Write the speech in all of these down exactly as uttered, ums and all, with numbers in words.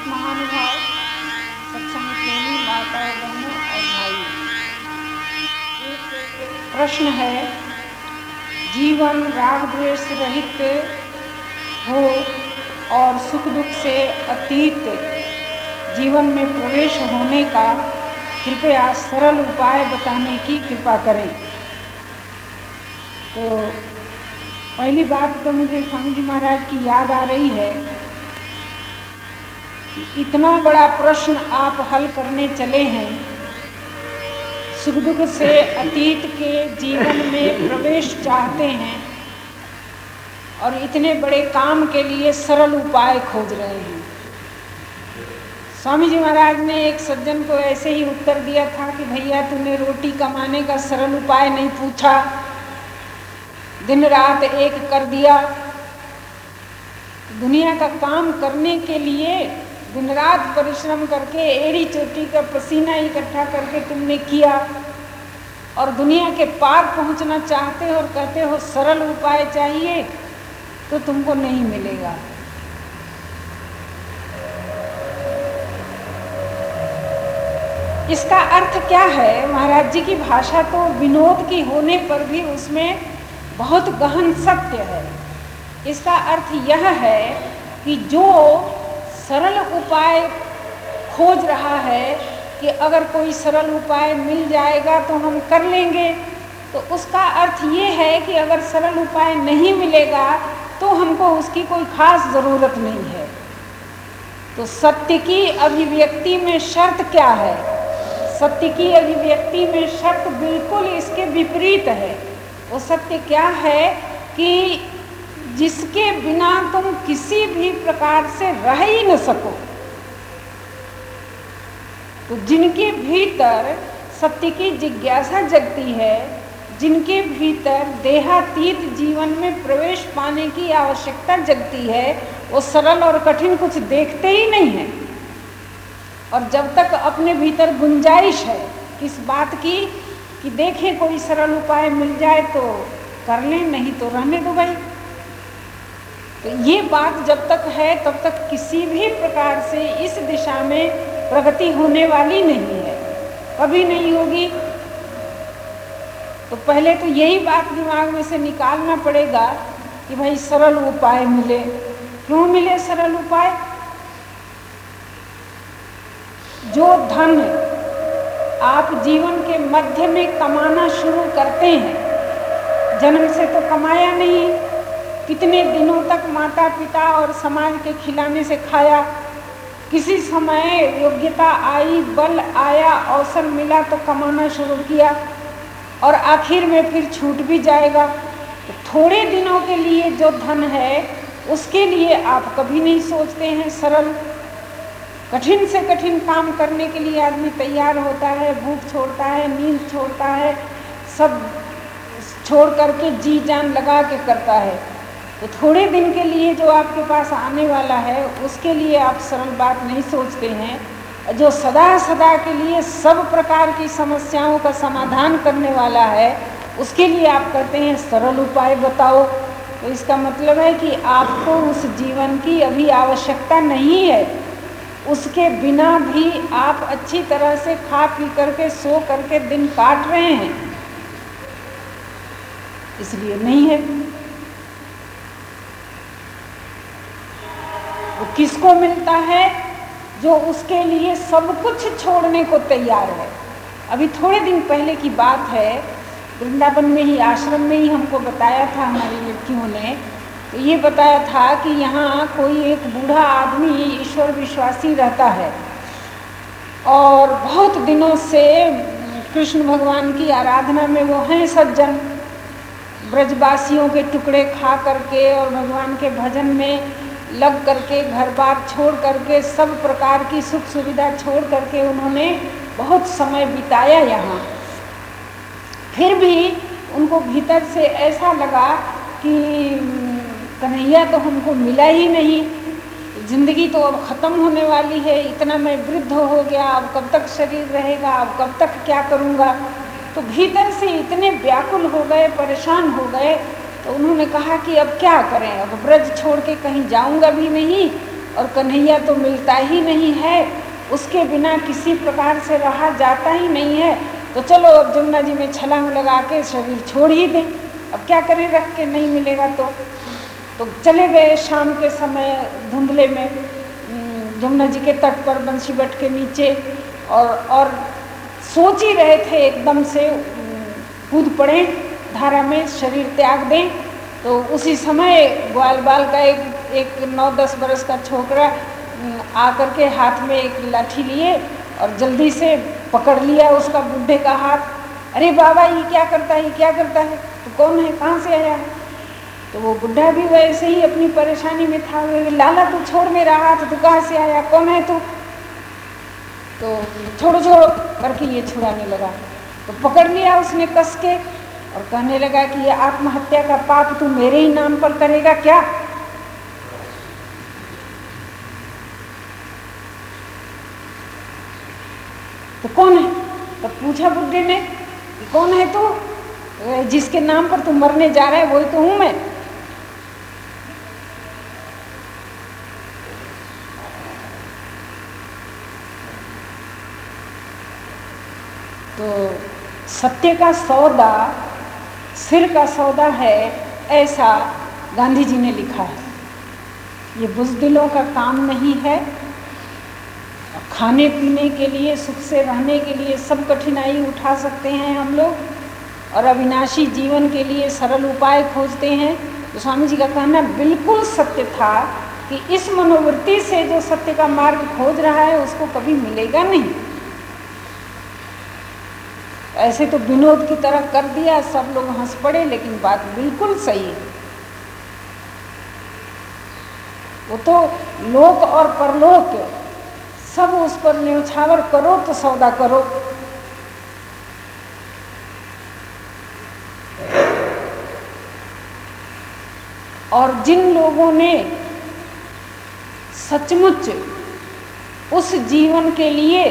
महानुभाव, सत्संग प्रेमी माताओं, बहनों और भाइयों, एक प्रश्न है, जीवन राग द्वेष रहित हो और सुख दुख से अतीत जीवन में प्रवेश होने का कृपया सरल उपाय बताने की कृपा करें। तो पहली बात तो मुझे स्वामी जी महाराज की याद आ रही है कि इतना बड़ा प्रश्न आप हल करने चले हैं, सुख दुख से अतीत के जीवन में प्रवेश चाहते हैं और इतने बड़े काम के लिए सरल उपाय खोज रहे हैं। स्वामी जी महाराज ने एक सज्जन को ऐसे ही उत्तर दिया था कि भैया तूने रोटी कमाने का सरल उपाय नहीं पूछा, दिन रात एक कर दिया। दुनिया का काम करने के लिए दिन रात परिश्रम करके एड़ी चोटी का पसीना इकट्ठा करके तुमने किया और दुनिया के पार पहुंचना चाहते हो और कहते हो सरल उपाय चाहिए, तो तुमको नहीं मिलेगा। इसका अर्थ क्या है? महाराज जी की भाषा तो विनोद की होने पर भी उसमें बहुत गहन सत्य है। इसका अर्थ यह है कि जो सरल उपाय खोज रहा है कि अगर कोई सरल उपाय मिल जाएगा तो हम कर लेंगे, तो उसका अर्थ ये है कि अगर सरल उपाय नहीं मिलेगा तो हमको उसकी कोई खास ज़रूरत नहीं है। तो सत्य की अभिव्यक्ति में शर्त क्या है? सत्य की अभिव्यक्ति में शर्त बिल्कुल इसके विपरीत है। वो सत्य क्या है कि जिसके बिना तुम किसी भी प्रकार से रह ही न सको। तो जिनके भीतर सत्य की जिज्ञासा जगती है, जिनके भीतर देहातीत जीवन में प्रवेश पाने की आवश्यकता जगती है, वो सरल और कठिन कुछ देखते ही नहीं है। और जब तक अपने भीतर गुंजाइश है किस बात की कि देखें कोई सरल उपाय मिल जाए तो कर लें, नहीं तो रहने दो भाई। तो ये बात जब तक है तब तक किसी भी प्रकार से इस दिशा में प्रगति होने वाली नहीं है, कभी नहीं होगी। तो पहले तो यही बात दिमाग में से निकालना पड़ेगा कि भाई सरल उपाय मिले। क्यों मिले सरल उपाय? जो धन आप जीवन के मध्य में कमाना शुरू करते हैं, जन्म से तो कमाया नहीं, कितने दिनों तक माता पिता और समाज के खिलाने से खाया, किसी समय योग्यता आई, बल आया, अवसर मिला तो कमाना शुरू किया और आखिर में फिर छूट भी जाएगा। तो थोड़े दिनों के लिए जो धन है उसके लिए आप कभी नहीं सोचते हैं सरल। कठिन से कठिन काम करने के लिए आदमी तैयार होता है, भूख छोड़ता है, नींद छोड़ता है, सब छोड़ करके जी जान लगा के करता है। तो थोड़े दिन के लिए जो आपके पास आने वाला है उसके लिए आप सरल बात नहीं सोचते हैं। जो सदा सदा के लिए सब प्रकार की समस्याओं का समाधान करने वाला है उसके लिए आप कहते हैं सरल उपाय बताओ। तो इसका मतलब है कि आपको उस जीवन की अभी आवश्यकता नहीं है, उसके बिना भी आप अच्छी तरह से खा पी करके सो करके दिन काट रहे हैं, इसलिए नहीं है। वो किसको मिलता है? जो उसके लिए सब कुछ छोड़ने को तैयार है। अभी थोड़े दिन पहले की बात है, वृंदावन में ही आश्रम में ही हमको बताया था हमारी लड़कियों ने, तो ये बताया था कि यहाँ कोई एक बूढ़ा आदमी ईश्वर विश्वासी रहता है और बहुत दिनों से कृष्ण भगवान की आराधना में वो हैं सज्जन। ब्रजवासियों के टुकड़े खा करके और भगवान के भजन में लग करके, घर बार छोड़ करके, सब प्रकार की सुख सुविधा छोड़ करके उन्होंने बहुत समय बिताया यहाँ। फिर भी उनको भीतर से ऐसा लगा कि कन्हैया तो हमको मिला ही नहीं, जिंदगी तो अब ख़त्म होने वाली है, इतना मैं वृद्ध हो गया, अब कब तक शरीर रहेगा, अब कब तक क्या करूँगा। तो भीतर से इतने व्याकुल हो गए, परेशान हो गए, तो उन्होंने कहा कि अब क्या करें, अब ब्रज छोड़ के कहीं जाऊँगा भी नहीं और कन्हैया तो मिलता ही नहीं है, उसके बिना किसी प्रकार से रहा जाता ही नहीं है। तो चलो अब जमुना जी में छलांग लगा के शरीर छोड़ ही दें, अब क्या करें रख के, नहीं मिलेगा तो तो चले गए शाम के समय धुंधले में जमुना जी के तट पर बंसी बट के नीचे, और और सोच ही रहे थे एकदम से कूद पड़े धारा में, शरीर त्याग दें। तो उसी समय ग्वाल बाल का एक एक नौ दस बरस का छोकरा आकर के हाथ में एक लाठी लिए और जल्दी से पकड़ लिया उसका बुढ़े का हाथ। अरे बाबा ये क्या करता है, ये क्या करता है, तो कौन है, कहाँ से आया है? तो वो बुढ़ा भी वैसे ही अपनी परेशानी में था, लाला तू छोड़ मेरा हाथ, तू कहाँ से आया, कौन है तू? तो छोड़ो छोड़ो करके ये छुड़ाने लगा, तो पकड़ लिया उसने कस के और कहने लगा कि ये आत्महत्या का पाप तू मेरे ही नाम पर करेगा क्या? तो कौन है? तो पूछा बुढ़े ने, कौन है तू, जिसके नाम पर तू मरने जा रहा है वही तो हूं मैं। तो सत्य का सौदा सिर का सौदा है, ऐसा गांधी जी ने लिखा है। ये बुज़दिलों का काम नहीं है। खाने पीने के लिए, सुख से रहने के लिए सब कठिनाई उठा सकते हैं हम लोग, और अविनाशी जीवन के लिए सरल उपाय खोजते हैं। तो स्वामी जी का कहना बिल्कुल सत्य था कि इस मनोवृत्ति से जो सत्य का मार्ग खोज रहा है उसको कभी मिलेगा नहीं। ऐसे तो विनोद की तरह कर दिया, सब लोग हंस पड़े, लेकिन बात बिल्कुल सही है। वो तो लोक और परलोक सब उस पर न्यौछावर करो तो सौदा करो। और जिन लोगों ने सचमुच उस जीवन के लिए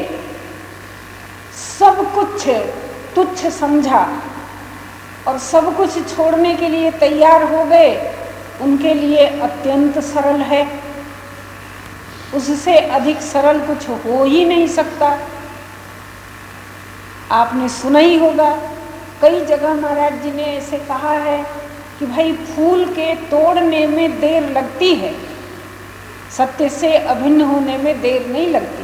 सब कुछ तुच्छ समझा और सब कुछ छोड़ने के लिए तैयार हो गए, उनके लिए अत्यंत सरल है। उससे अधिक सरल कुछ हो ही नहीं सकता। आपने सुना ही होगा, कई जगह महाराज जी ने ऐसे कहा है कि भाई फूल के तोड़ने में देर लगती है, सत्य से अभिन्न होने में देर नहीं लगती।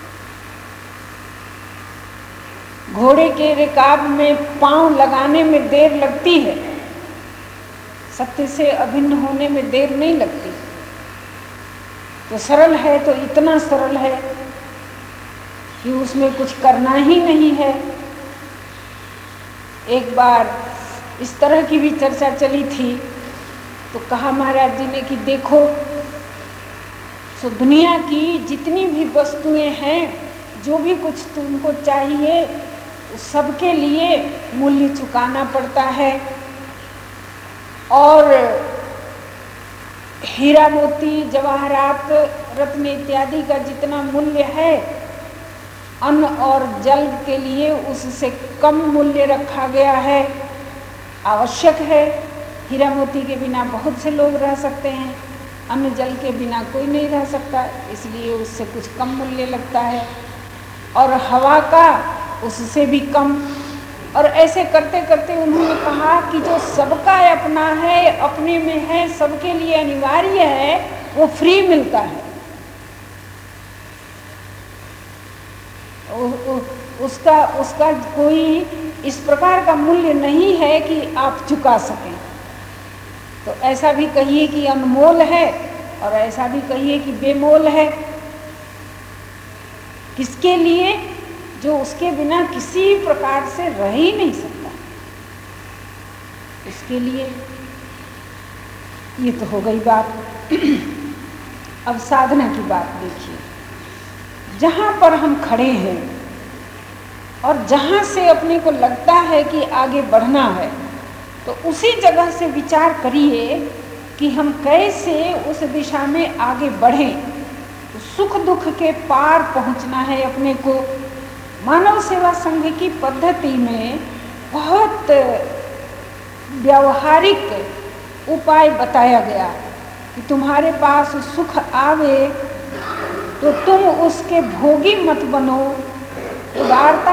घोड़े के रिकाब में पांव लगाने में देर लगती है, सत्य से अभिन्न होने में देर नहीं लगती। तो सरल है तो इतना सरल है कि उसमें कुछ करना ही नहीं है। एक बार इस तरह की भी चर्चा चली थी, तो कहा महाराज जी ने कि देखो, सो दुनिया की जितनी भी वस्तुएं हैं, जो भी कुछ तुमको चाहिए, सबके लिए मूल्य चुकाना पड़ता है। और हीरा मोती जवाहरात रत्न इत्यादि का जितना मूल्य है, अन्न और जल के लिए उससे कम मूल्य रखा गया है। आवश्यक है, हीरा मोती के बिना बहुत से लोग रह सकते हैं, अन्न जल के बिना कोई नहीं रह सकता, इसलिए उससे कुछ कम मूल्य लगता है। और हवा का उससे भी कम। और ऐसे करते करते उन्होंने कहा कि जो सबका अपना है, अपने में है, सबके लिए अनिवार्य है, वो फ्री मिलता है। उ, उ, उसका उसका कोई इस प्रकार का मूल्य नहीं है कि आप चुका सकें। तो ऐसा भी कहिए कि अनमोल है और ऐसा भी कहिए कि बेमोल है। किसके लिए? जो उसके बिना किसी प्रकार से रह ही नहीं सकता, उसके लिए। ये तो हो गई बात। अब साधना की बात देखिए। जहाँ पर हम खड़े हैं और जहाँ से अपने को लगता है कि आगे बढ़ना है, तो उसी जगह से विचार करिए कि हम कैसे उस दिशा में आगे बढ़ें। तो सुख दुख के पार पहुँचना है अपने को। मानव सेवा संघ की पद्धति में बहुत व्यावहारिक उपाय बताया गया कि तुम्हारे पास सुख आवे तो तुम उसके भोगी मत बनो, उदारता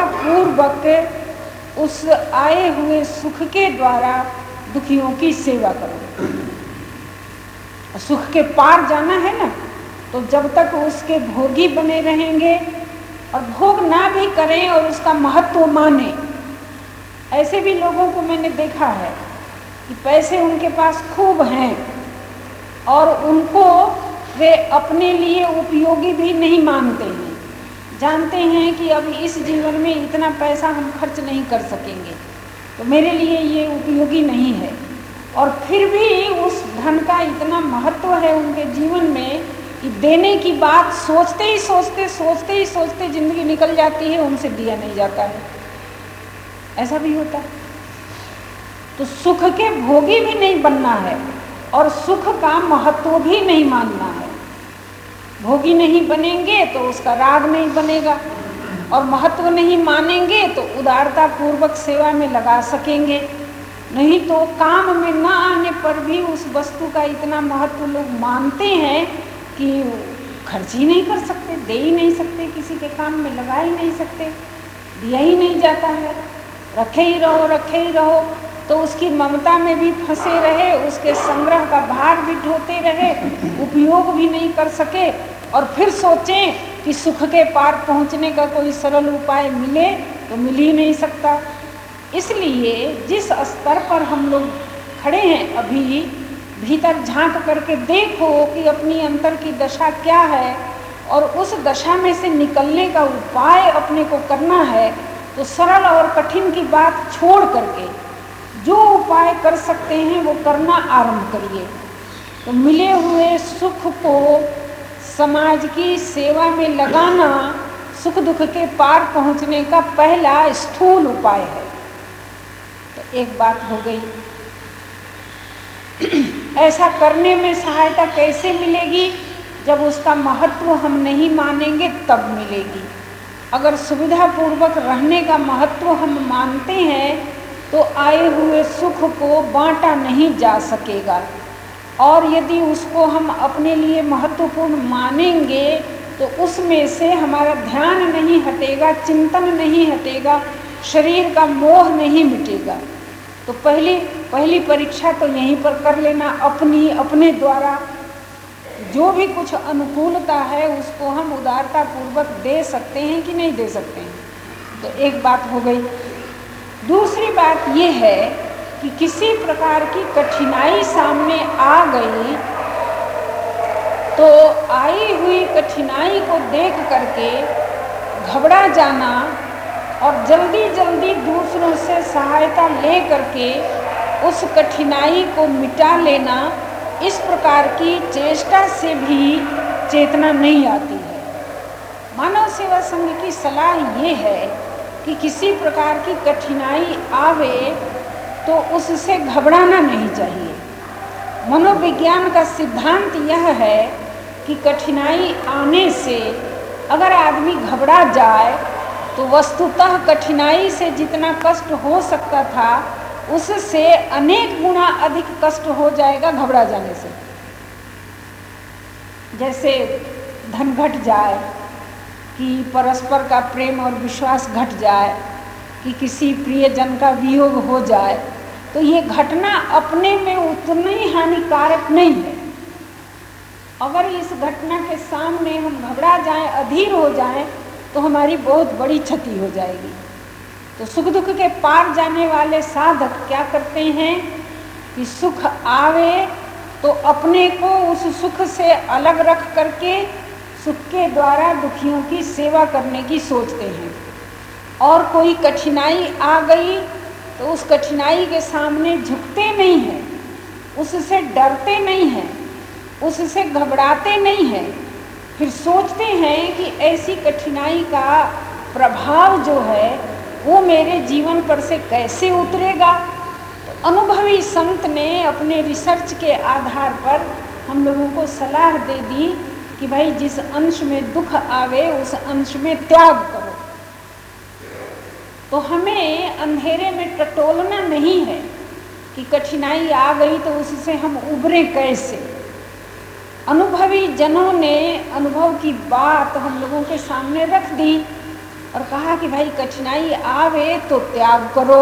पूर्वक उस आए हुए सुख के द्वारा दुखियों की सेवा करो। सुख के पार जाना है ना, तो जब तक उसके भोगी बने रहेंगे और भोग ना भी करें और उसका महत्व माने। ऐसे भी लोगों को मैंने देखा है कि पैसे उनके पास खूब हैं और उनको वे अपने लिए उपयोगी भी नहीं मानते हैं। जानते हैं कि अब इस जीवन में इतना पैसा हम खर्च नहीं कर सकेंगे, तो मेरे लिए ये उपयोगी नहीं है। और फिर भी उस धन का इतना महत्व है उनके जीवन में कि देने की बात सोचते ही सोचते सोचते ही सोचते जिंदगी निकल जाती है, उनसे दिया नहीं जाता है। ऐसा भी होता है। तो सुख के भोगी भी नहीं बनना है और सुख का महत्व भी नहीं मानना है। भोगी नहीं बनेंगे तो उसका राग नहीं बनेगा, और महत्व नहीं मानेंगे तो उदारता पूर्वक सेवा में लगा सकेंगे। नहीं तो काम में न आने पर भी उस वस्तु का इतना महत्व लोग मानते हैं कि खर्च ही नहीं कर सकते, दे ही नहीं सकते, किसी के काम में लगा ही नहीं सकते, दिया ही नहीं जाता है, रखे ही रहो रखे ही रहो। तो उसकी ममता में भी फंसे रहे, उसके संग्रह का भार भी ढोते रहे, उपयोग भी नहीं कर सके, और फिर सोचें कि सुख के पार पहुंचने का कोई सरल उपाय मिले तो मिल ही नहीं सकता। इसलिए जिस स्तर पर हम लोग खड़े हैं अभी, भीतर झांक करके देखो कि अपनी अंतर की दशा क्या है और उस दशा में से निकलने का उपाय अपने को करना है। तो सरल और कठिन की बात छोड़ करके जो उपाय कर सकते हैं वो करना आरंभ करिए। तो मिले हुए सुख को समाज की सेवा में लगाना सुख दुख के पार पहुंचने का पहला स्थूल उपाय है। तो एक बात हो गई। ऐसा करने में सहायता कैसे मिलेगी? जब उसका महत्व हम नहीं मानेंगे तब मिलेगी। अगर सुविधा पूर्वक रहने का महत्व हम मानते हैं तो आए हुए सुख को बांटा नहीं जा सकेगा, और यदि उसको हम अपने लिए महत्वपूर्ण मानेंगे तो उसमें से हमारा ध्यान नहीं हटेगा, चिंतन नहीं हटेगा, शरीर का मोह नहीं मिटेगा। तो पहली पहली परीक्षा तो यहीं पर कर लेना, अपनी अपने द्वारा जो भी कुछ अनुकूलता है उसको हम उदारता पूर्वक दे सकते हैं कि नहीं दे सकते हैं। तो एक बात हो गई। दूसरी बात ये है कि किसी प्रकार की कठिनाई सामने आ गई तो आई हुई कठिनाई को देख करके घबरा जाना और जल्दी जल्दी दूसरों से सहायता ले करके उस कठिनाई को मिटा लेना, इस प्रकार की चेष्टा से भी चेतना नहीं आती है। मानव सेवा संघ की सलाह ये है कि किसी प्रकार की कठिनाई आवे तो उससे घबराना नहीं चाहिए। मनोविज्ञान का सिद्धांत यह है कि कठिनाई आने से अगर आदमी घबरा जाए तो वस्तुतः कठिनाई से जितना कष्ट हो सकता था उससे अनेक गुना अधिक कष्ट हो जाएगा घबरा जाने से। जैसे धन घट जाए, कि परस्पर का प्रेम और विश्वास घट जाए, कि किसी प्रियजन का वियोग हो जाए, तो ये घटना अपने में उतनी हानिकारक नहीं है। अगर इस घटना के सामने हम घबरा जाएं, अधीर हो जाएं, तो हमारी बहुत बड़ी क्षति हो जाएगी। तो सुख दुख के पार जाने वाले साधक क्या करते हैं कि सुख आवे तो अपने को उस सुख से अलग रख करके सुख के द्वारा दुखियों की सेवा करने की सोचते हैं। और कोई कठिनाई आ गई तो उस कठिनाई के सामने झुकते नहीं हैं, उससे डरते नहीं हैं, उससे घबराते नहीं हैं। फिर सोचते हैं कि ऐसी कठिनाई का प्रभाव जो है वो मेरे जीवन पर से कैसे उतरेगा। तो अनुभवी संत ने अपने रिसर्च के आधार पर हम लोगों को सलाह दे दी कि भाई जिस अंश में दुख आवे उस अंश में त्याग करो। तो हमें अंधेरे में टटोलना नहीं है कि कठिनाई आ गई तो उससे हम उबरे कैसे। अनुभवी जनों ने अनुभव की बात हम लोगों के सामने रख दी और कहा कि भाई कठिनाई आवे तो त्याग करो।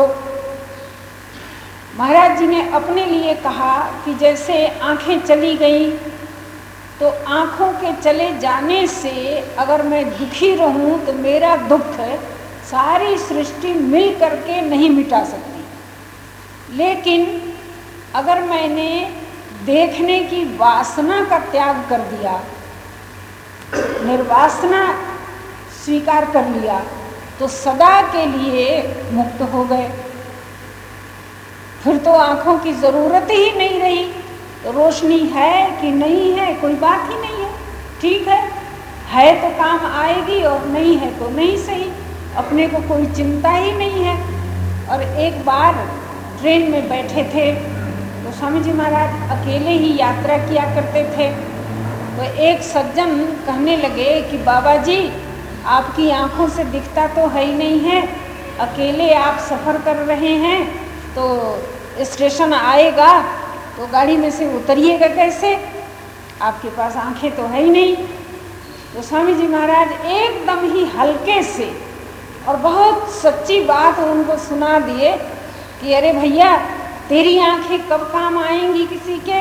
महाराज जी ने अपने लिए कहा कि जैसे आंखें चली गई तो आंखों के चले जाने से अगर मैं दुखी रहूं तो मेरा दुख सारी सृष्टि मिल करके नहीं मिटा सकती, लेकिन अगर मैंने देखने की वासना का त्याग कर दिया, निर्वासना स्वीकार कर लिया, तो सदा के लिए मुक्त हो गए। फिर तो आंखों की जरूरत ही नहीं रही। तो रोशनी है कि नहीं है कोई बात ही नहीं है, ठीक है, है तो काम आएगी और नहीं है तो नहीं सही, अपने को कोई चिंता ही नहीं है। और एक बार ट्रेन में बैठे थे तो स्वामी जी महाराज अकेले ही यात्रा किया करते थे। तो एक सज्जन कहने लगे कि बाबा जी आपकी आंखों से दिखता तो है ही नहीं है, अकेले आप सफ़र कर रहे हैं, तो स्टेशन आएगा तो गाड़ी में से उतरिएगा कैसे, आपके पास आंखें तो है ही नहीं। तो स्वामी जी महाराज एकदम ही हल्के से और बहुत सच्ची बात उनको सुना दिए कि अरे भैया तेरी आंखें कब काम आएंगी किसी के,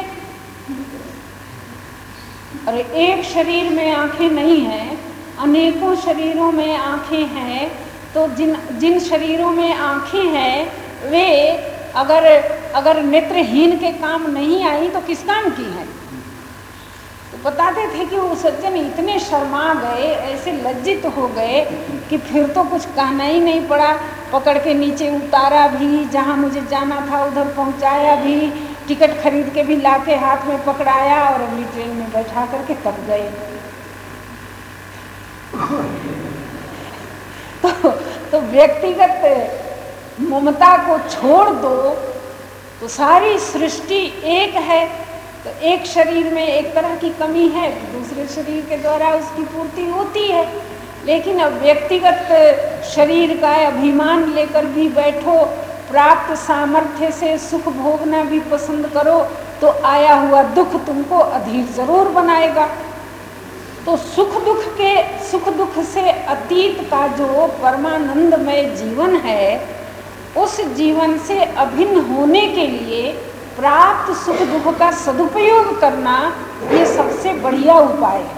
अरे एक शरीर में आंखें नहीं हैं, अनेकों शरीरों में आंखें हैं। तो जिन जिन शरीरों में आंखें हैं वे अगर अगर नेत्रहीन के काम नहीं आई तो किस काम की है। तो बताते थे कि वो सज्जन इतने शर्मा गए, ऐसे लज्जित हो गए कि फिर तो कुछ कहना ही नहीं पड़ा, पकड़ के नीचे उतारा भी, जहाँ मुझे जाना था उधर पहुँचाया भी, टिकट खरीद के भी लाके हाथ में पकड़ाया और अगली ट्रेन में बैठा करके तब गए। तो, तो व्यक्तिगत ममता को छोड़ दो तो सारी सृष्टि एक है। तो एक शरीर में एक तरह की कमी है तो दूसरे शरीर के द्वारा उसकी पूर्ति होती है, लेकिन अब व्यक्तिगत शरीर का अभिमान लेकर भी बैठो, प्राप्त सामर्थ्य से सुख भोगना भी पसंद करो तो आया हुआ दुख तुमको अधीर जरूर बनाएगा। तो सुख दुख के सुख दुख से अतीत का जो परमानंदमय जीवन है, उस जीवन से अभिन्न होने के लिए प्राप्त सुख दुख का सदुपयोग करना ये सबसे बढ़िया उपाय है।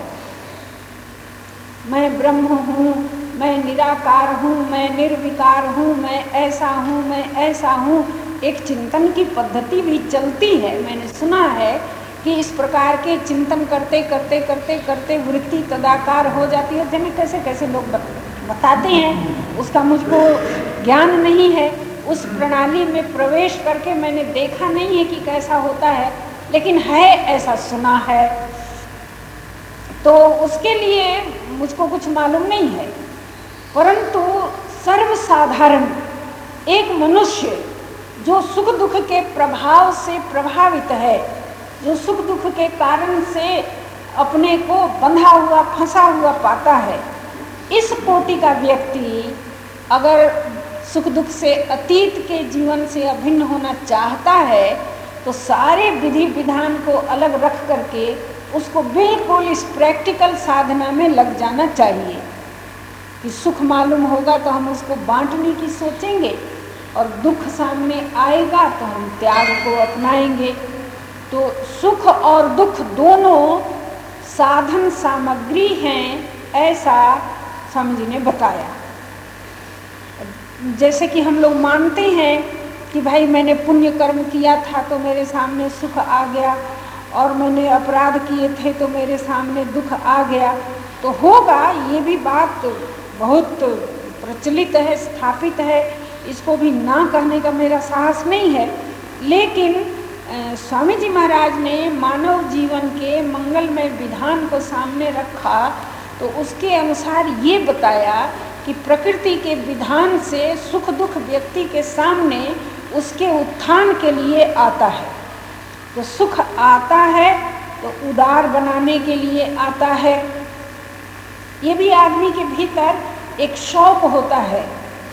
मैं ब्रह्म हूँ, मैं निराकार हूँ, मैं निर्विकार हूँ, मैं ऐसा हूँ, मैं ऐसा हूँ, एक चिंतन की पद्धति भी चलती है। मैंने सुना है कि इस प्रकार के चिंतन करते करते करते करते वृत्ति तदाकार हो जाती है। जैसे कैसे कैसे लोग बताते हैं, उसका मुझको ज्ञान नहीं है, उस प्रणाली में प्रवेश करके मैंने देखा नहीं है कि कैसा होता है, लेकिन है ऐसा सुना है। तो उसके लिए मुझको कुछ मालूम नहीं है, परंतु सर्वसाधारण एक मनुष्य जो सुख दुख के प्रभाव से प्रभावित है, जो सुख दुख के कारण से अपने को बंधा हुआ फंसा हुआ पाता है, इस कोटि का व्यक्ति अगर सुख दुख से अतीत के जीवन से अभिन्न होना चाहता है तो सारे विधि विधान को अलग रख करके उसको बिल्कुल इस प्रैक्टिकल साधना में लग जाना चाहिए कि सुख मालूम होगा तो हम उसको बांटने की सोचेंगे और दुख सामने आएगा तो हम त्याग को अपनाएंगे। तो सुख और दुख दोनों साधन सामग्री हैं, ऐसा स्वामी जी ने बताया। जैसे कि हम लोग मानते हैं कि भाई मैंने पुण्य कर्म किया था तो मेरे सामने सुख आ गया, और मैंने अपराध किए थे तो मेरे सामने दुख आ गया, तो होगा, ये भी बात बहुत प्रचलित है, स्थापित है, इसको भी ना कहने का मेरा साहस नहीं है। लेकिन स्वामी जी महाराज ने मानव जीवन के मंगलमय विधान को सामने रखा तो उसके अनुसार ये बताया कि प्रकृति के विधान से सुख दुख व्यक्ति के सामने उसके उत्थान के लिए आता है। तो सुख आता है तो उदार बनाने के लिए आता है। ये भी आदमी के भीतर एक शौक होता है,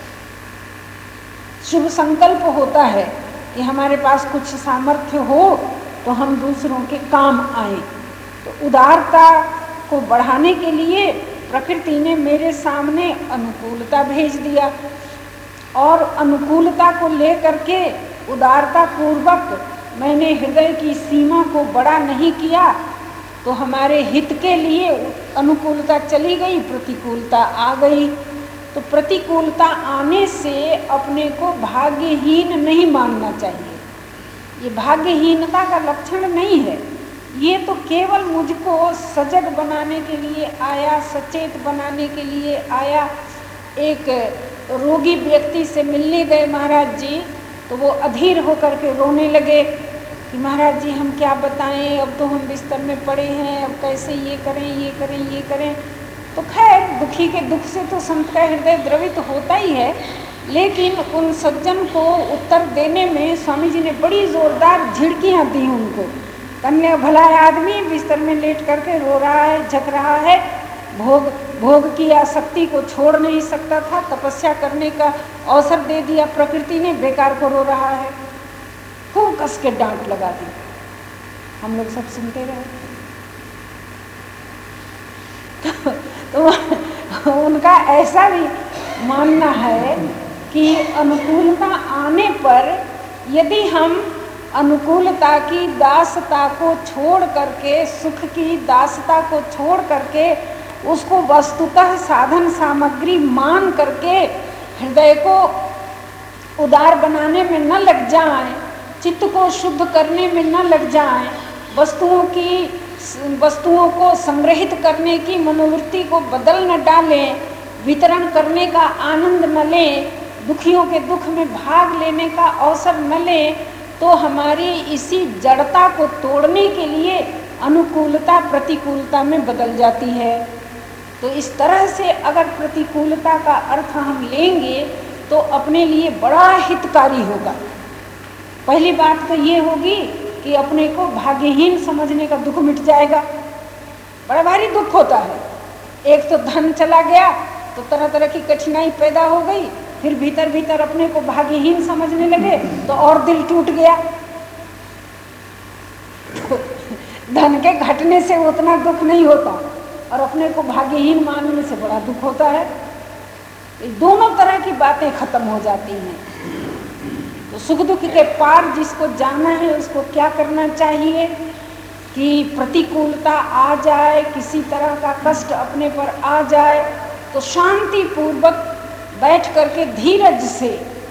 शुभ संकल्प होता है कि हमारे पास कुछ सामर्थ्य हो तो हम दूसरों के काम आए। तो तो उदारता को बढ़ाने के लिए प्रकृति ने मेरे सामने अनुकूलता भेज दिया, और अनुकूलता को लेकर के उदारता पूर्वक मैंने हृदय की सीमा को बड़ा नहीं किया, तो हमारे हित के लिए अनुकूलता चली गई, प्रतिकूलता आ गई। तो प्रतिकूलता आने से अपने को भाग्यहीन नहीं मानना चाहिए। ये भाग्यहीनता का लक्षण नहीं है, ये तो केवल मुझको सजग बनाने के लिए आया, सचेत बनाने के लिए आया। एक रोगी व्यक्ति से मिलने गए महाराज जी, तो वो अधीर होकर के रोने लगे कि महाराज जी हम क्या बताएं, अब तो हम बिस्तर में पड़े हैं, अब कैसे ये करें ये करें ये करें। तो खैर दुखी के दुख से तो संत का हृदय द्रवित होता ही है, लेकिन उन सज्जन को उत्तर देने में स्वामी जी ने बड़ी जोरदार झिड़कियाँ दी उनको। कन्या भला आदमी बिस्तर में लेट करके रो रहा है, झक रहा है, भोग भोग की आसक्ति को छोड़ नहीं सकता था, तपस्या करने का अवसर दे दिया प्रकृति ने, बेकार को रो रहा है। खूब कस के डांट लगा दी, हम लोग सब सुनते रहे। तो, तो उनका ऐसा भी मानना है कि अनुकूलता आने पर यदि हम अनुकूलता की दासता को छोड़ करके, सुख की दासता को छोड़ करके उसको वस्तुतः साधन सामग्री मान करके हृदय को उदार बनाने में न लग जाएं, चित्त को शुद्ध करने में न लग जाएं, वस्तुओं की वस्तुओं को संग्रहित करने की मनोवृत्ति को बदल न डालें, वितरण करने का आनंद न लें, दुखियों के दुख में भाग लेने का अवसर न लें, तो हमारी इसी जड़ता को तोड़ने के लिए अनुकूलता प्रतिकूलता में बदल जाती है। तो इस तरह से अगर प्रतिकूलता का अर्थ हम लेंगे तो अपने लिए बड़ा हितकारी होगा। पहली बात तो ये होगी कि अपने को भाग्यहीन समझने का दुख मिट जाएगा। बड़ा भारी दुख होता है, एक तो धन चला गया तो तरह तरह की कठिनाई पैदा हो गई, फिर भीतर भीतर अपने को भाग्यहीन समझने लगे तो और दिल टूट गया। तो धन के घटने से उतना दुख नहीं होता और अपने को भाग्यहीन मानने से बड़ा दुख होता है। दोनों तरह की बातें खत्म हो जाती हैं। तो सुख दुख के पार जिसको जाना है उसको क्या करना चाहिए कि प्रतिकूलता आ जाए, किसी तरह का कष्ट अपने पर आ जाए तो शांति पूर्वक बैठ करके धीरज से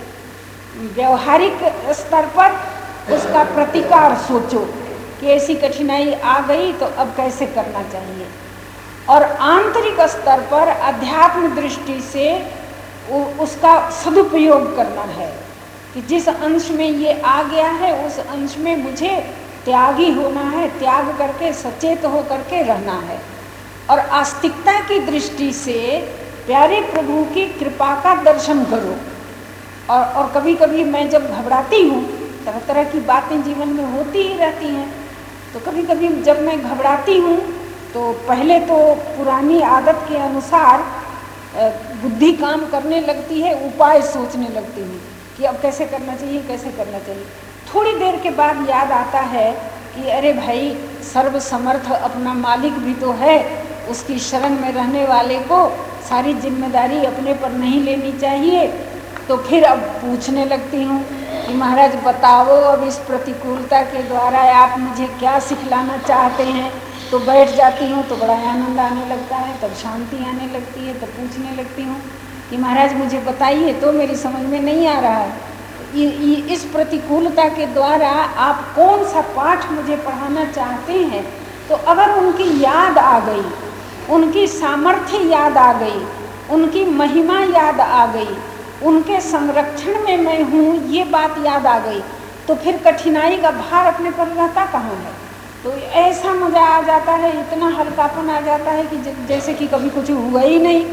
व्यवहारिक स्तर पर उसका प्रतिकार सोचो कि ऐसी कठिनाई आ गई तो अब कैसे करना चाहिए, और आंतरिक स्तर पर अध्यात्म दृष्टि से उसका सदुपयोग करना है कि जिस अंश में ये आ गया है उस अंश में मुझे त्यागी होना है, त्याग करके सचेत हो करके रहना है। और आस्तिकता की दृष्टि से प्यारे प्रभु की कृपा का दर्शन करो। और और कभी कभी मैं जब घबराती हूँ, तरह तरह की बातें जीवन में होती ही रहती हैं, तो कभी कभी जब मैं घबराती हूँ तो पहले तो पुरानी आदत के अनुसार बुद्धि काम करने लगती है, उपाय सोचने लगती हूँ कि अब कैसे करना चाहिए कैसे करना चाहिए। थोड़ी देर के बाद याद आता है कि अरे भाई सर्वसमर्थ अपना मालिक भी तो है, उसकी शरण में रहने वाले को सारी जिम्मेदारी अपने पर नहीं लेनी चाहिए। तो फिर अब पूछने लगती हूँ कि महाराज बताओ अब इस प्रतिकूलता के द्वारा आप मुझे क्या सिखलाना चाहते हैं। तो बैठ जाती हूँ तो बड़ा आनंद आने लगता है, तब शांति आने लगती है, तब पूछने लगती हूँ कि महाराज मुझे बताइए तो मेरी समझ में नहीं आ रहा है, इस प्रतिकूलता के द्वारा आप कौन सा पाठ मुझे पढ़ाना चाहते हैं। तो अगर उनकी याद आ गई, उनकी सामर्थ्य याद आ गई, उनकी महिमा याद आ गई, उनके संरक्षण में मैं हूँ ये बात याद आ गई, तो फिर कठिनाई का भार अपने पर रहता कहाँ है। तो ऐसा मजा आ जाता है, इतना हल्कापन आ जाता है कि जैसे कि कभी कुछ हुआ ही नहीं।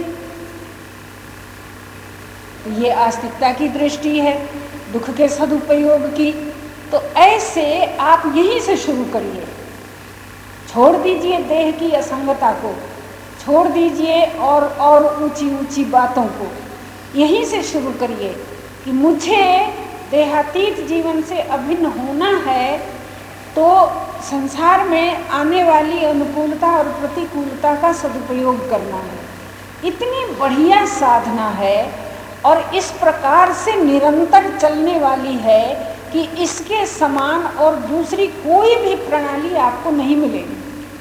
तो ये आस्तिकता की दृष्टि है दुख के सदुपयोग की। तो ऐसे आप यहीं से शुरू करिए, छोड़ दीजिए देह की असंगता को, छोड़ दीजिए और और ऊंची ऊंची बातों को, यहीं से शुरू करिए कि मुझे देहातीत जीवन से अभिन्न होना है। तो संसार में आने वाली अनुकूलता और प्रतिकूलता का सदुपयोग करना है। इतनी बढ़िया साधना है और इस प्रकार से निरंतर चलने वाली है कि इसके समान और दूसरी कोई भी प्रणाली आपको नहीं मिलेगी।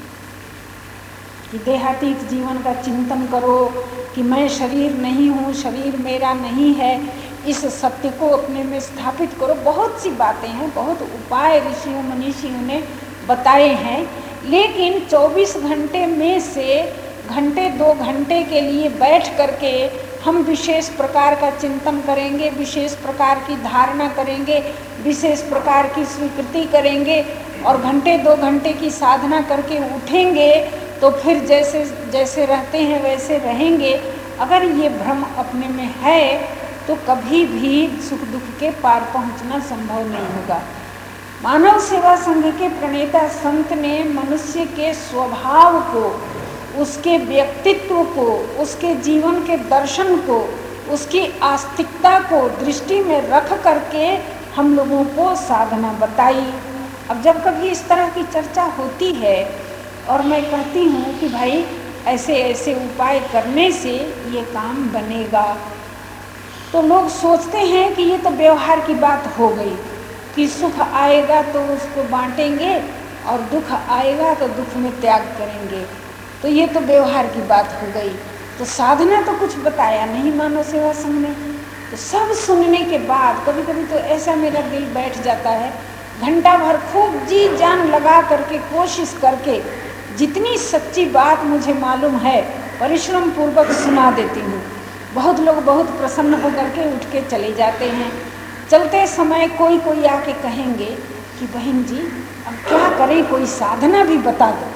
कि देहातीत जीवन का चिंतन करो कि मैं शरीर नहीं हूँ, शरीर मेरा नहीं है, इस सत्य को अपने में स्थापित करो। बहुत सी बातें हैं, बहुत उपाय ऋषियों मनीषियों ने बताए हैं, लेकिन चौबीस घंटे में से घंटे दो घंटे के लिए बैठ करके हम विशेष प्रकार का चिंतन करेंगे, विशेष प्रकार की धारणा करेंगे, विशेष प्रकार की स्वीकृति करेंगे और घंटे दो घंटे की साधना करके उठेंगे तो फिर जैसे जैसे रहते हैं वैसे रहेंगे। अगर ये भ्रम अपने में है तो कभी भी सुख दुख के पार पहुंचना संभव नहीं होगा। मानव सेवा संघ के प्रणेता संत ने मनुष्य के स्वभाव को, उसके व्यक्तित्व को, उसके जीवन के दर्शन को, उसकी आस्तिकता को दृष्टि में रख करके हम लोगों को साधना बताई। अब जब कभी इस तरह की चर्चा होती है और मैं कहती हूँ कि भाई ऐसे ऐसे उपाय करने से ये काम बनेगा, तो लोग सोचते हैं कि ये तो व्यवहार की बात हो गई कि सुख आएगा तो उसको बांटेंगे और दुख आएगा तो दुख में त्याग करेंगे, तो ये तो व्यवहार की बात हो गई। तो साधना तो कुछ बताया नहीं मानव सेवा संघ ने। तो सब सुनने के बाद कभी कभी तो ऐसा मेरा दिल बैठ जाता है, घंटा भर खूब जी जान लगा करके कोशिश करके जितनी सच्ची बात मुझे मालूम है परिश्रम पूर्वक सुना देती हूँ। बहुत लोग बहुत प्रसन्न होकर के उठ के चले जाते हैं। चलते समय कोई कोई आके कहेंगे कि बहन जी अब क्या करें, कोई साधना भी बता दो।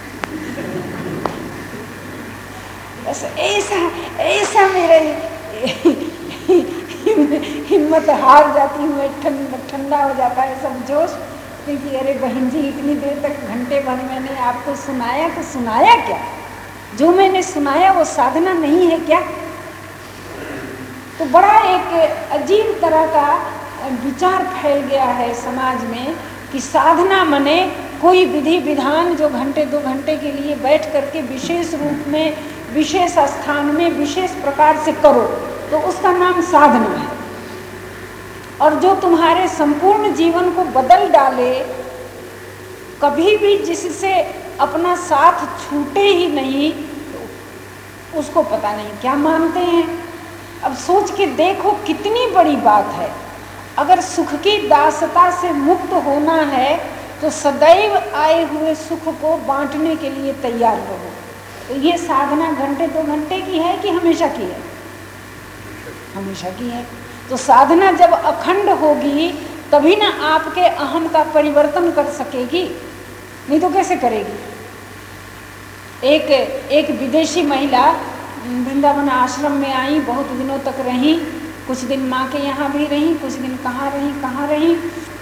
बस ऐसा ऐसा मेरे हिम्मत हार जाती हूँ, ठंडा हो जाता है सब जोश, क्योंकि अरे बहन जी इतनी देर तक घंटे भर मैंने आपको सुनाया तो सुनाया क्या? जो मैंने सुनाया वो साधना नहीं है क्या? तो बड़ा एक अजीब तरह का विचार फैल गया है समाज में कि साधना मने कोई विधि विधान जो घंटे दो घंटे के लिए बैठ करके विशेष रूप में विशेष स्थान में विशेष प्रकार से करो तो उसका नाम साधना है। और जो तुम्हारे संपूर्ण जीवन को बदल डाले, कभी भी जिससे अपना साथ छूटे ही नहीं, उसको पता नहीं क्या मानते हैं। अब सोच के देखो कितनी बड़ी बात है। अगर सुख की दासता से मुक्त होना है तो सदैव आए हुए सुख को बांटने के लिए तैयार रहो। तो ये साधना घंटे दो घंटे की है कि हमेशा की है? हमेशा की है। तो साधना जब अखंड होगी तभी ना आपके अहम का परिवर्तन कर सकेगी, नहीं तो कैसे करेगी? एक एक विदेशी महिला वृंदावन आश्रम में आई, बहुत दिनों तक रही, कुछ दिन माँ के यहाँ भी रही, कुछ दिन कहाँ रही कहाँ रही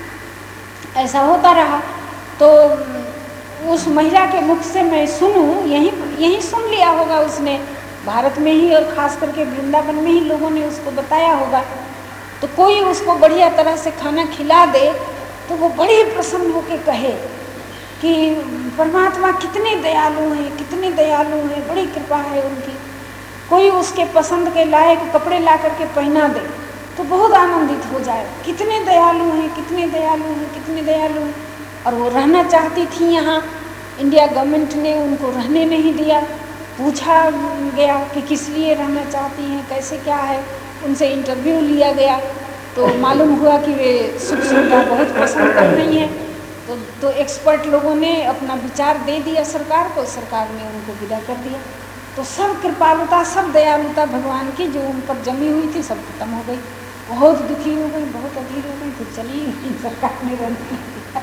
ऐसा होता रहा। तो उस महिला के मुख से मैं सुनूं, यही यही सुन लिया होगा उसने, भारत में ही और ख़ास करके वृंदावन में ही लोगों ने उसको बताया होगा। तो कोई उसको बढ़िया तरह से खाना खिला दे तो वो बड़ी प्रसन्न होकर कहे कि परमात्मा कितने दयालु हैं, कितने दयालु हैं, बड़ी कृपा है उनकी। कोई उसके पसंद के लायक कपड़े ला करके पहना दे तो बहुत आनंदित हो जाए, कितने दयालु हैं, कितने दयालु हैं, कितने दयालु हैं। और वो रहना चाहती थी यहाँ, इंडिया गवर्नमेंट ने उनको रहने नहीं दिया। पूछा गया कि किस लिए रहना चाहती हैं, कैसे क्या है, उनसे इंटरव्यू लिया गया तो मालूम हुआ कि वे सुख सुविधा बहुत पसंद कर रही हैं। तो तो एक्सपर्ट लोगों ने अपना विचार दे दिया सरकार को, सरकार ने उनको विदा कर दिया। तो सब कृपालुता, सब दयालुता भगवान की जो उन पर जमी हुई थी सब खत्म हो गई। बहुत दुखी हो गई, बहुत अधीर हो गई, फिर चली गई, सरकार ने रहने दिया।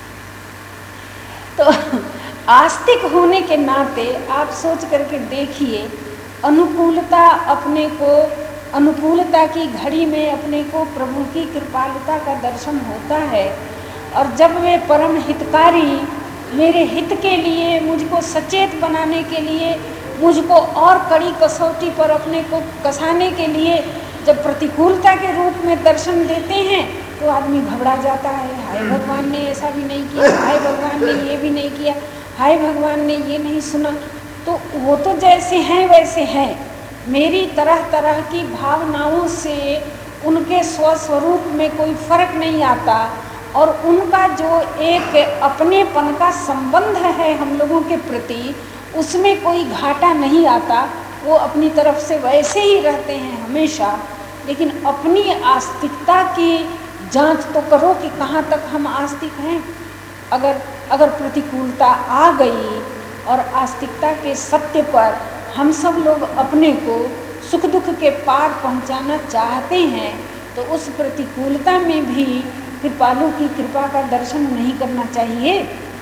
तो आस्तिक होने के नाते आप सोच करके देखिए, अनुकूलता अपने को, अनुकूलता की घड़ी में अपने को प्रभु की कृपालुता का दर्शन होता है। और जब वे परम हितकारी मेरे हित के लिए, मुझको सचेत बनाने के लिए, मुझको और कड़ी कसौटी पर अपने को कसाने के लिए जब प्रतिकूलता के रूप में दर्शन देते हैं तो आदमी घबरा जाता है, हाय भगवान ने ऐसा भी नहीं किया, हाय भगवान ने ये भी नहीं किया, हाय भगवान ने ये नहीं सुना। तो वो तो जैसे हैं वैसे हैं, मेरी तरह तरह की भावनाओं से उनके स्वस्वरूप में कोई फर्क नहीं आता, और उनका जो एक अपनेपन का संबंध है हम लोगों के प्रति, उसमें कोई घाटा नहीं आता। वो अपनी तरफ से वैसे ही रहते हैं हमेशा, लेकिन अपनी आस्तिकता की जांच तो करो कि कहाँ तक हम आस्तिक हैं। अगर अगर प्रतिकूलता आ गई और आस्तिकता के सत्य पर हम सब लोग अपने को सुख दुख के पार पहुंचाना चाहते हैं, तो उस प्रतिकूलता में भी कृपालु की कृपा का दर्शन नहीं करना चाहिए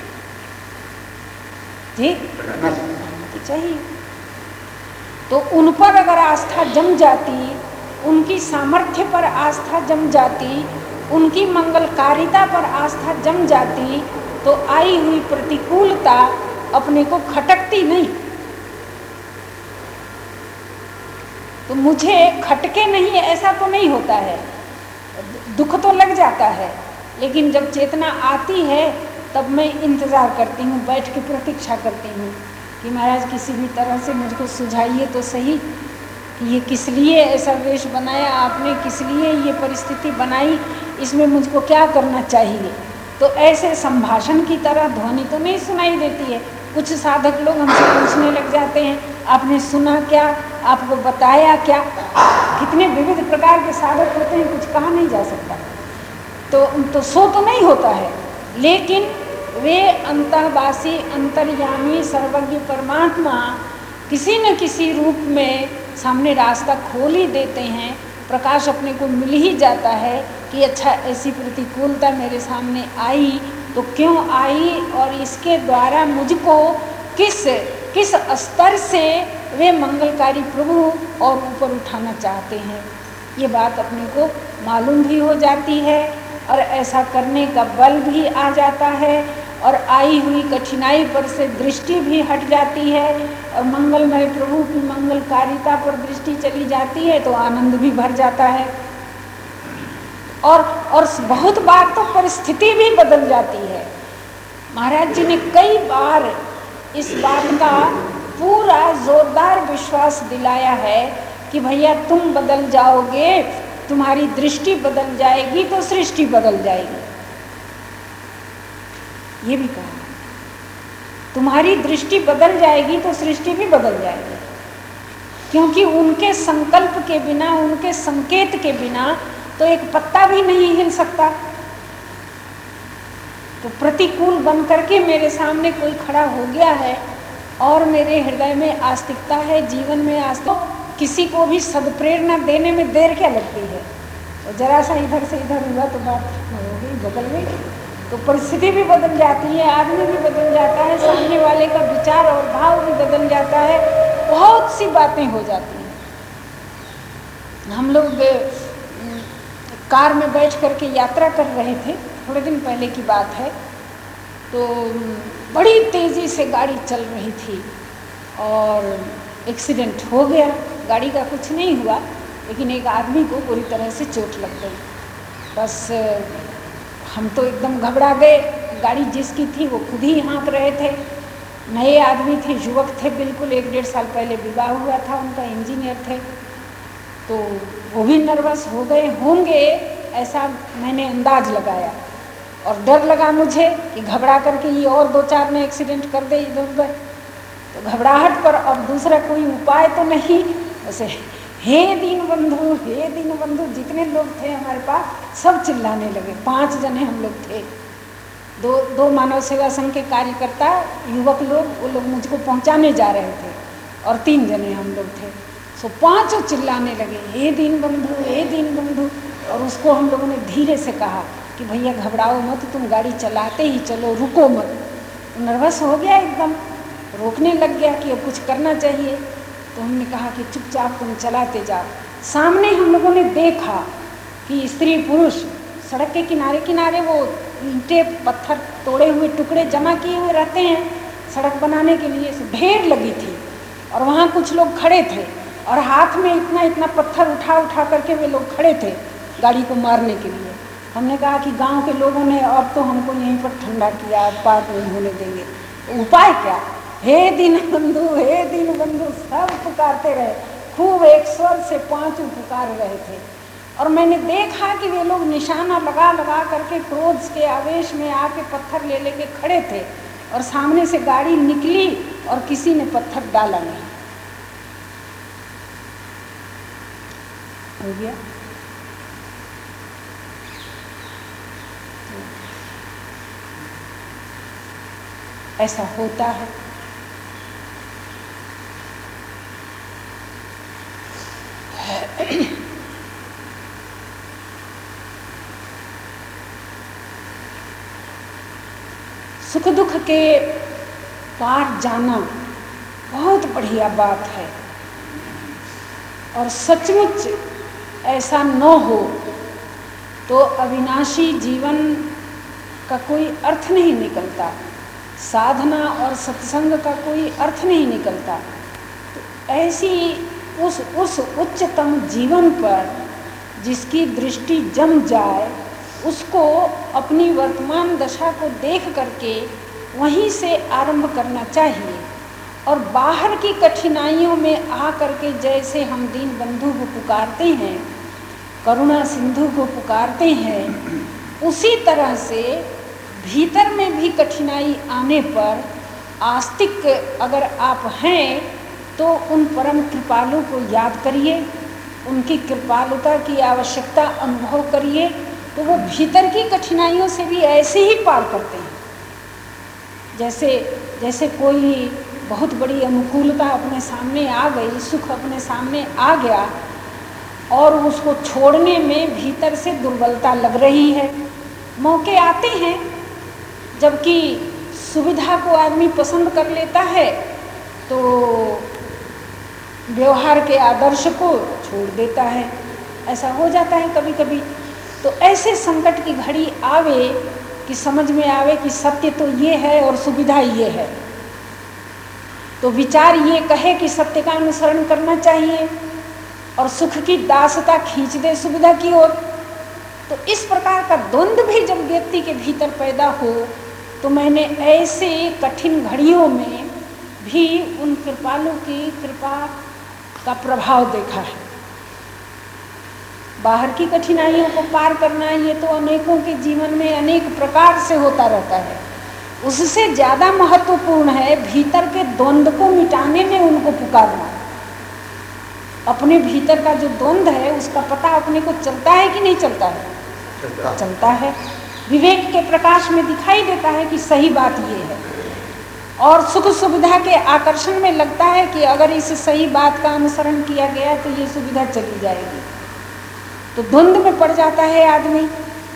जी, करना चाहिए। तो उन पर अगर आस्था जम जाती, उनकी सामर्थ्य पर आस्था जम जाती, उनकी मंगलकारिता पर आस्था जम जाती, तो आई हुई प्रतिकूलता अपने को खटकती नहीं। तो मुझे खटके नहीं, ऐसा तो नहीं होता है, दुख तो लग जाता है, लेकिन जब चेतना आती है तब मैं इंतज़ार करती हूँ, बैठ के प्रतीक्षा करती हूँ कि महाराज किसी भी तरह से मुझको सुझाइए तो सही कि ये किस लिए ऐसा वेश बनाया आपने, किस लिए ये परिस्थिति बनाई, इसमें मुझको क्या करना चाहिए। तो ऐसे संभाषण की तरह ध्वनि तो नहीं सुनाई देती है। कुछ साधक लोग हमसे पूछने लग जाते हैं, आपने सुना क्या, आपको बताया क्या। कितने विविध प्रकार के साधक होते हैं, कुछ कहा नहीं जा सकता। तो तो सो तो नहीं होता है, लेकिन वे अंतर्वासी अंतर्यामी सर्वज्ञ परमात्मा किसी न किसी रूप में सामने रास्ता खोल ही देते हैं, प्रकाश अपने को मिल ही जाता है कि अच्छा ऐसी प्रतिकूलता मेरे सामने आई तो क्यों आई, और इसके द्वारा मुझको किस किस स्तर से वे मंगलकारी प्रभु और ऊपर उठाना चाहते हैं, ये बात अपने को मालूम भी हो जाती है, और ऐसा करने का बल भी आ जाता है, और आई हुई कठिनाई पर से दृष्टि भी हट जाती है, और मंगलमय प्रभु की मंगलकारिता पर दृष्टि चली जाती है, तो आनंद भी भर जाता है। और और बहुत बार तो परिस्थिति भी बदल जाती है। महाराज जी ने कई बार इस बात का पूरा जोरदार विश्वास दिलाया है कि भैया तुम बदल जाओगे, तुम्हारी दृष्टि बदल जाएगी तो सृष्टि बदल जाएगी। ये भी कहा, तुम्हारी दृष्टि बदल जाएगी तो सृष्टि भी बदल जाएगी, क्योंकि उनके संकल्प के बिना, उनके संकेत के बिना तो एक पत्ता भी नहीं हिल सकता। तो प्रतिकूल बन करके मेरे सामने कोई खड़ा हो गया है और मेरे हृदय में आस्तिकता है, जीवन में आस्तिकता, किसी को भी सदप्रेरणा देने में देर क्या लगती है। तो जरा सा इधर से इधर हुआ तो बात हो गई, बदल गई, तो परिस्थिति भी बदल जाती है, आदमी भी बदल जाता है, सामने वाले का विचार और भाव भी बदल जाता है, बहुत सी बातें हो जाती हैं। हम लोग कार में बैठ करके यात्रा कर रहे थे, थोड़े दिन पहले की बात है, तो बड़ी तेज़ी से गाड़ी चल रही थी और एक्सीडेंट हो गया। गाड़ी का कुछ नहीं हुआ, लेकिन एक आदमी को पूरी तरह से चोट लग गई। बस हम तो एकदम घबरा गए। गाड़ी जिसकी थी वो खुद ही हाँक रहे थे, नए आदमी थे, युवक थे बिल्कुल, एक डेढ़ साल पहले विवाह हुआ था उनका, इंजीनियर थे, तो वो भी नर्वस हो गए होंगे, ऐसा मैंने अंदाज लगाया। और डर लगा मुझे कि घबरा करके ये और दो चार में एक्सीडेंट कर दे इधर उधर। तो घबराहट पर अब दूसरा कोई उपाय तो नहीं, उसे हे दीन बंधु, हे दीन बंधु, जितने लोग थे हमारे पास सब चिल्लाने लगे। पांच जने हम लोग थे, दो दो मानव सेवा संघ के कार्यकर्ता युवक लोग, वो लोग मुझको पहुंचाने जा रहे थे, और तीन जने हम लोग थे। सो पांचों चिल्लाने लगे, हे दीन बंधु, हे दीन बंधु। और उसको हम लोगों ने धीरे से कहा कि भैया घबराओ मत, तुम गाड़ी चलाते ही चलो, रुको मत। तो नर्वस हो गया एकदम, रोकने लग गया कि अब कुछ करना चाहिए। तो हमने कहा कि चुपचाप तुम चलाते जाओ। सामने हम लोगों ने देखा कि स्त्री पुरुष सड़क के किनारे किनारे वो ईंटें पत्थर तोड़े हुए टुकड़े जमा किए हुए रहते हैं सड़क बनाने के लिए, ढेर लगी थी, और वहाँ कुछ लोग खड़े थे और हाथ में इतना इतना पत्थर उठा उठा करके वे लोग खड़े थे गाड़ी को मारने के लिए। हमने कहा कि गांव के लोगों ने अब तो हमको यहीं पर ठंडा किया, पार नहीं होने देंगे, तो उपाय क्या? हे दीन बंधु, हे दीन बंधु, सब पुकारते रहे, खूब एक स्वर से पांचों पुकार रहे थे। और मैंने देखा कि वे लोग निशाना लगा लगा करके क्रोध के आवेश में आके पत्थर ले लेके खड़े थे, और सामने से गाड़ी निकली और किसी ने पत्थर डाला नहीं। हो गया। ऐसा होता है। सुख दुख के पार जाना बहुत बढ़िया बात है, और सचमुच ऐसा न हो तो अविनाशी जीवन का कोई अर्थ नहीं निकलता, साधना और सत्संग का कोई अर्थ नहीं निकलता। तो ऐसी उस उस उच्चतम जीवन पर जिसकी दृष्टि जम जाए, उसको अपनी वर्तमान दशा को देख करके वहीं से आरंभ करना चाहिए। और बाहर की कठिनाइयों में आ करके जैसे हम दीन बंधु को पुकारते हैं, करुणा सिंधु को पुकारते हैं, उसी तरह से भीतर में भी कठिनाई आने पर आस्तिक अगर आप हैं तो उन परम कृपालु को याद करिए, उनकी कृपालुता की आवश्यकता अनुभव करिए, तो वो भीतर की कठिनाइयों से भी ऐसे ही पार करते हैं। जैसे जैसे कोई बहुत बड़ी अनुकूलता अपने सामने आ गई, सुख अपने सामने आ गया और उसको छोड़ने में भीतर से दुर्बलता लग रही है। मौके आते हैं जबकि सुविधा को आदमी पसंद कर लेता है तो व्यवहार के आदर्श को छोड़ देता है, ऐसा हो जाता है कभी कभी। तो ऐसे संकट की घड़ी आवे कि समझ में आवे कि सत्य तो ये है और सुविधा ये है, तो विचार ये कहे कि सत्य का अनुसरण करना चाहिए और सुख की दासता खींच दे सुविधा की ओर। तो इस प्रकार का द्वंद्व भी जब व्यक्ति के भीतर पैदा हो, तो मैंने ऐसे कठिन घड़ियों में भी उन कृपालु की कृपा का प्रभाव देखा है। बाहर की कठिनाइयों को पार करना ये तो अनेकों के जीवन में अनेक प्रकार से होता रहता है, उससे ज़्यादा महत्वपूर्ण है भीतर के द्वंद्व को मिटाने में उनको पुकारना। अपने भीतर का जो द्वंद्व है उसका पता अपने को चलता है कि नहीं चलता है? चलता, चलता है। विवेक के प्रकाश में दिखाई देता है कि सही बात ये है, और सुख सुविधा के आकर्षण में लगता है कि अगर इस सही बात का अनुसरण किया गया तो ये सुविधा चली जाएगी, तो द्वंद्व में पड़ जाता है आदमी।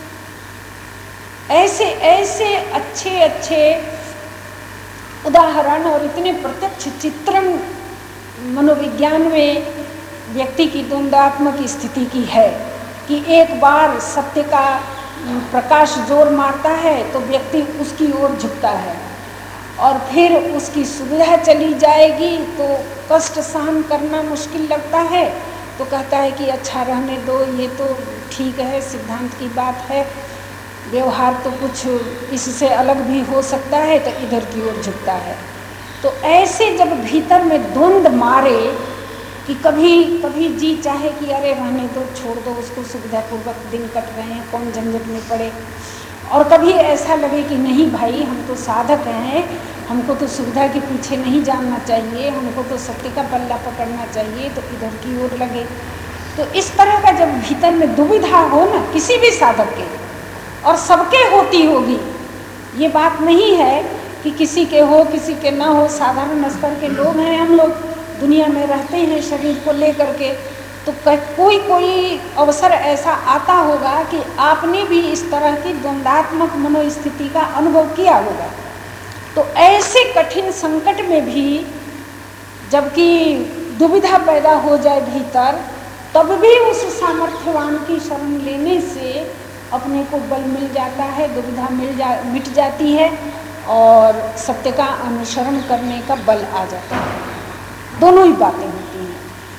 ऐसे ऐसे अच्छे अच्छे उदाहरण और इतने प्रत्यक्ष चित्रण मनोविज्ञान में व्यक्ति की द्वंद्वात्मक स्थिति की है कि एक बार सत्य का प्रकाश जोर मारता है तो व्यक्ति उसकी ओर झुकता है, और फिर उसकी सुविधा चली जाएगी तो कष्ट सहन करना मुश्किल लगता है, तो कहता है कि अच्छा रहने दो, ये तो ठीक है, सिद्धांत की बात है, व्यवहार तो कुछ इससे अलग भी हो सकता है, तो इधर की ओर झुकता है। तो ऐसे जब भीतर में द्वंद्व मारे कि कभी कभी जी चाहे कि अरे रहने दो, छोड़ दो उसको, सुविधापूर्वक दिन कट रहे हैं, कौन झंझट में पड़े, और कभी ऐसा लगे कि नहीं भाई हम तो साधक हैं, हमको तो सुविधा के पीछे नहीं जानना चाहिए, हमको तो सत्य का पल्ला पकड़ना चाहिए, तो इधर की ओर लगे। तो इस तरह का जब भीतर में दुविधा हो ना किसी भी साधक के, और सबके होती होगी, ये बात नहीं है कि किसी के हो किसी के ना हो, साधारण स्तर के लोग हैं हम लोग, दुनिया में रहते हैं शरीर को लेकर के, तो कोई कोई अवसर ऐसा आता होगा कि आपने भी इस तरह की द्वंद्वात्मक मनोस्थिति का अनुभव किया होगा। तो ऐसे कठिन संकट में भी जबकि दुविधा पैदा हो जाए भीतर, तब भी उस सामर्थ्यवान की शरण लेने से अपने को बल मिल जाता है, दुविधा मिल जा मिट जाती है और सत्य का अनुसरण करने का बल आ जाता है। दोनों ही बातें होती हैं।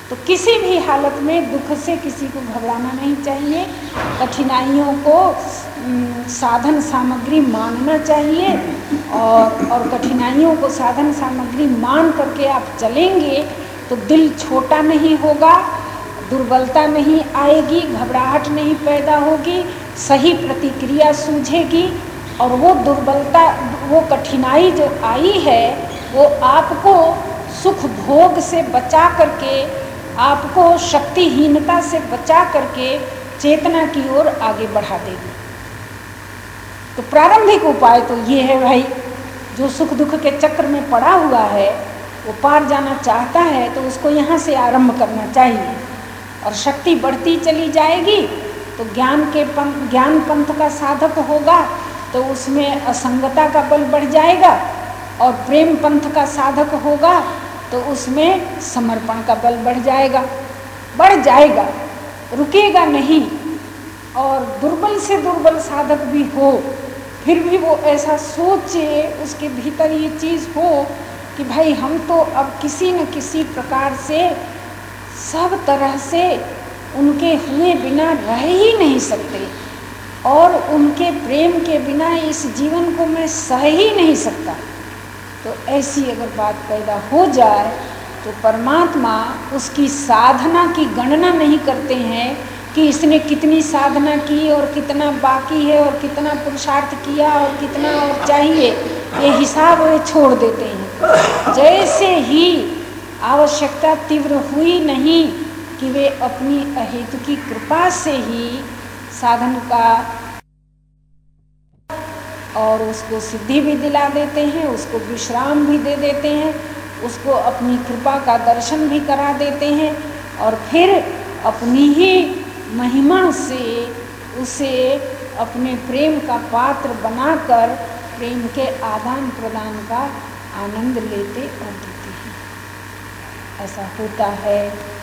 तो किसी भी हालत में दुख से किसी को घबराना नहीं चाहिए। कठिनाइयों को साधन सामग्री मानना चाहिए और और कठिनाइयों को साधन सामग्री मान करके आप चलेंगे तो दिल छोटा नहीं होगा, दुर्बलता नहीं आएगी, घबराहट नहीं पैदा होगी, सही प्रतिक्रिया सूझेगी और वो दुर्बलता, वो कठिनाई जो आई है वो आपको सुख भोग से बचा करके, आपको शक्तिहीनता से बचा करके चेतना की ओर आगे बढ़ा देगी। तो प्रारंभिक उपाय तो ये है भाई, जो सुख दुख के चक्र में पड़ा हुआ है वो पार जाना चाहता है तो उसको यहाँ से आरंभ करना चाहिए और शक्ति बढ़ती चली जाएगी तो ज्ञान के पंथ ज्ञान पंथ का साधक होगा तो उसमें असंगता का बल बढ़ जाएगा और प्रेम पंथ का साधक होगा तो उसमें समर्पण का बल बढ़ जाएगा बढ़ जाएगा रुकेगा नहीं। और दुर्बल से दुर्बल साधक भी हो फिर भी वो ऐसा सोचे, उसके भीतर ये चीज़ हो कि भाई हम तो अब किसी न किसी प्रकार से सब तरह से उनके हुए बिना रह ही नहीं सकते और उनके प्रेम के बिना इस जीवन को मैं सह ही नहीं सकता। तो ऐसी अगर बात पैदा हो जाए तो परमात्मा उसकी साधना की गणना नहीं करते हैं कि इसने कितनी साधना की और कितना बाकी है और कितना पुरुषार्थ किया और कितना और चाहिए, ये हिसाब वे छोड़ देते हैं। जैसे ही आवश्यकता तीव्र हुई नहीं कि वे अपनी अहेतुकी कृपा से ही साधन का और उसको सिद्धि भी दिला देते हैं, उसको विश्राम भी दे देते हैं, उसको अपनी कृपा का दर्शन भी करा देते हैं और फिर अपनी ही महिमा से उसे अपने प्रेम का पात्र बनाकर प्रेम के आदान प्रदान का आनंद लेते और देते हैं। ऐसा होता है,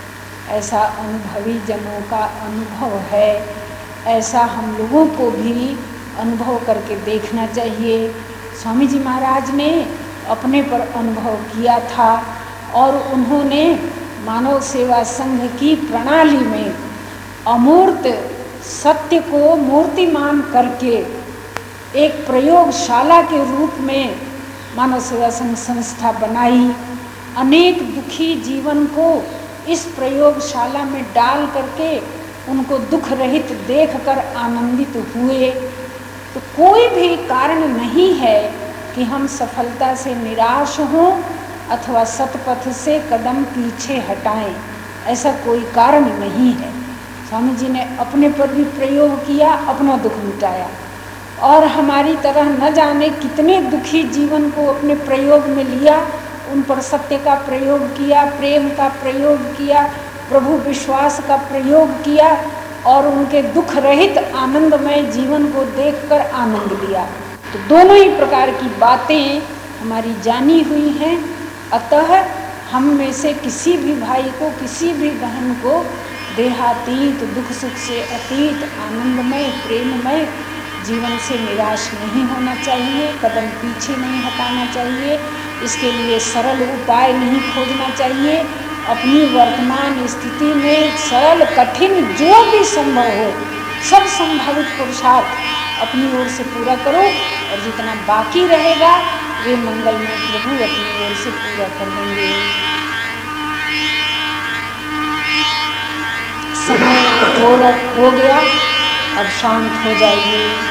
ऐसा अनुभवी जनों का अनुभव है, ऐसा हम लोगों को भी अनुभव करके देखना चाहिए। स्वामी जी महाराज ने अपने पर अनुभव किया था और उन्होंने मानव सेवा संघ की प्रणाली में अमूर्त सत्य को मूर्तिमान करके एक प्रयोगशाला के रूप में मानव सेवा संघ संस्था बनाई। अनेक दुखी जीवन को इस प्रयोगशाला में डाल करके उनको दुख रहित देखकर आनंदित हुए। तो कोई भी कारण नहीं है कि हम सफलता से निराश हों अथवा सतपथ से कदम पीछे हटाएं, ऐसा कोई कारण नहीं है। स्वामी जी ने अपने पर भी प्रयोग किया, अपना दुख मिटाया और हमारी तरह न जाने कितने दुखी जीवन को अपने प्रयोग में लिया, उन पर सत्य का प्रयोग किया, प्रेम का प्रयोग किया, प्रभु विश्वास का प्रयोग किया और उनके दुख रहित आनंदमय जीवन को देखकर आनंद लिया। तो दोनों ही प्रकार की बातें हमारी जानी हुई हैं। अतः हम में से किसी भी भाई को, किसी भी बहन को देहातीत, दुख सुख से अतीत, आनंदमय, प्रेममय जीवन से निराश नहीं होना चाहिए, कदम पीछे नहीं हटाना चाहिए। इसके लिए सरल उपाय नहीं खोजना चाहिए। अपनी वर्तमान स्थिति में सरल कठिन जो भी संभव हो सब संभावित पुरुषार्थ अपनी ओर से पूरा करो और जितना बाकी रहेगा वे मंगलमय प्रभु अपनी ओर से पूरा कर देंगे। समय थोड़ा हो गया, अब शांत हो जाइए।